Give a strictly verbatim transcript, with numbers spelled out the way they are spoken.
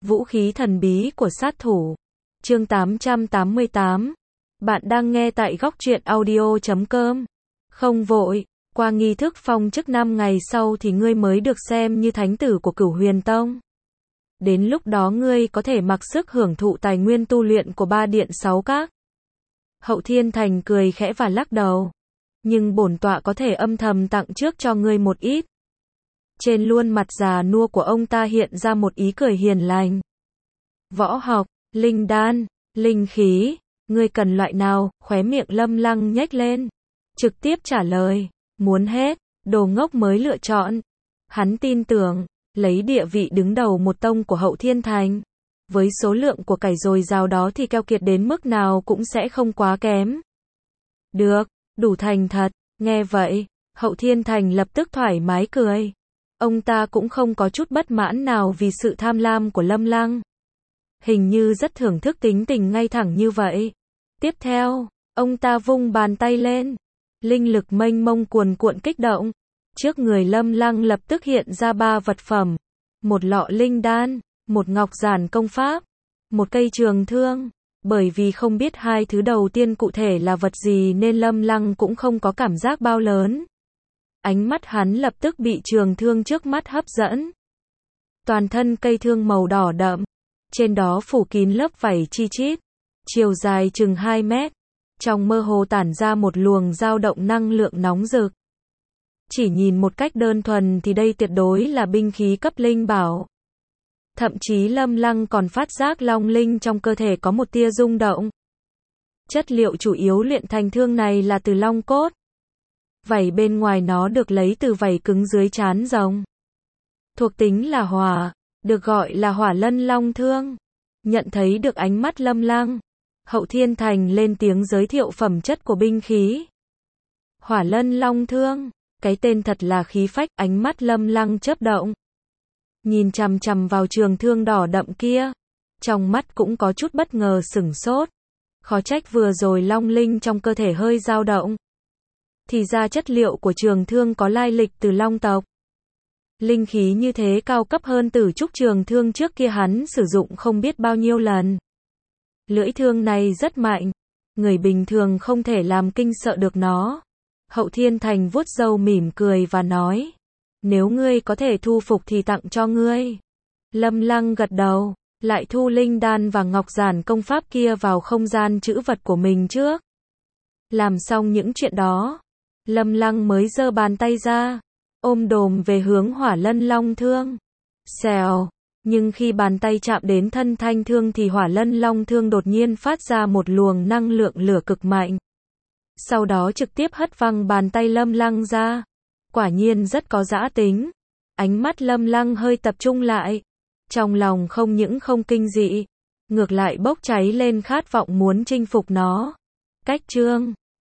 Vũ khí thần bí của sát thủ. Chương tám trăm tám mươi tám. Bạn đang nghe tại góc truyện audio chấm com. Không vội, qua nghi thức phong chức năm ngày sau thì ngươi mới được xem như thánh tử của Cửu Huyền Tông. Đến lúc đó ngươi có thể mặc sức hưởng thụ tài nguyên tu luyện của ba điện sáu các. Hậu Thiên Thành cười khẽ và lắc đầu. Nhưng bổn tọa có thể âm thầm tặng trước cho ngươi một ít. Trên luôn mặt già nua của ông ta hiện ra một ý cười hiền lành. Võ học, linh đan, linh khí, ngươi cần loại nào? Khóe miệng Lâm Lăng nhếch lên. Trực tiếp trả lời, muốn hết, đồ ngốc mới lựa chọn. Hắn tin tưởng, lấy địa vị đứng đầu một tông của Hậu Thiên Thành. Với số lượng của cải dồi dào đó thì keo kiệt đến mức nào cũng sẽ không quá kém. Được, đủ thành thật, nghe vậy, Hậu Thiên Thành lập tức thoải mái cười. Ông ta cũng không có chút bất mãn nào vì sự tham lam của Lâm Lăng. Hình như rất thưởng thức tính tình ngay thẳng như vậy. Tiếp theo, ông ta vung bàn tay lên. Linh lực mênh mông cuồn cuộn kích động. Trước người Lâm Lăng lập tức hiện ra ba vật phẩm. Một lọ linh đan, một ngọc giản công pháp, một cây trường thương. Bởi vì không biết hai thứ đầu tiên cụ thể là vật gì nên Lâm Lăng cũng không có cảm giác bao lớn. Ánh mắt hắn lập tức bị trường thương trước mắt hấp dẫn. Toàn thân cây thương màu đỏ đậm, trên đó phủ kín lớp vảy chi chít, chiều dài chừng hai mét, trong mơ hồ tản ra một luồng dao động năng lượng nóng rực. Chỉ nhìn một cách đơn thuần thì đây tuyệt đối là binh khí cấp linh bảo. Thậm chí Lâm Lăng còn phát giác long linh trong cơ thể có một tia rung động. Chất liệu chủ yếu luyện thành thương này là từ long cốt. Vảy bên ngoài nó được lấy từ vảy cứng dưới trán rồng. Thuộc tính là hỏa, được gọi là hỏa lân long thương. Nhận thấy được ánh mắt Lâm Lăng, Hậu Thiên Thành lên tiếng giới thiệu phẩm chất của binh khí. Hỏa lân long thương, cái tên thật là khí phách. Ánh mắt Lâm Lăng chớp động. Nhìn chằm chằm vào trường thương đỏ đậm kia. Trong mắt cũng có chút bất ngờ sửng sốt. Khó trách vừa rồi long linh trong cơ thể hơi dao động. Thì ra chất liệu của trường thương có lai lịch từ long tộc. Linh khí như thế cao cấp hơn Tử Trúc trường thương trước kia hắn sử dụng không biết bao nhiêu lần. Lưỡi thương này rất mạnh. Người bình thường không thể làm kinh sợ được nó. Hậu Thiên Thành vuốt râu mỉm cười và nói. Nếu ngươi có thể thu phục thì tặng cho ngươi. Lâm Lăng gật đầu, lại thu linh đan và ngọc giản công pháp kia vào không gian trữ vật của mình trước. Làm xong những chuyện đó, Lâm Lăng mới giơ bàn tay ra, ôm đồm về hướng hỏa lân long thương. Xèo, nhưng khi bàn tay chạm đến thân thanh thương thì hỏa lân long thương đột nhiên phát ra một luồng năng lượng lửa cực mạnh. Sau đó trực tiếp hất văng bàn tay Lâm Lăng ra. Quả nhiên rất có dã tính. Ánh mắt Lâm Lăng hơi tập trung lại. Trong lòng không những không kinh dị, ngược lại bốc cháy lên khát vọng muốn chinh phục nó. Cách chương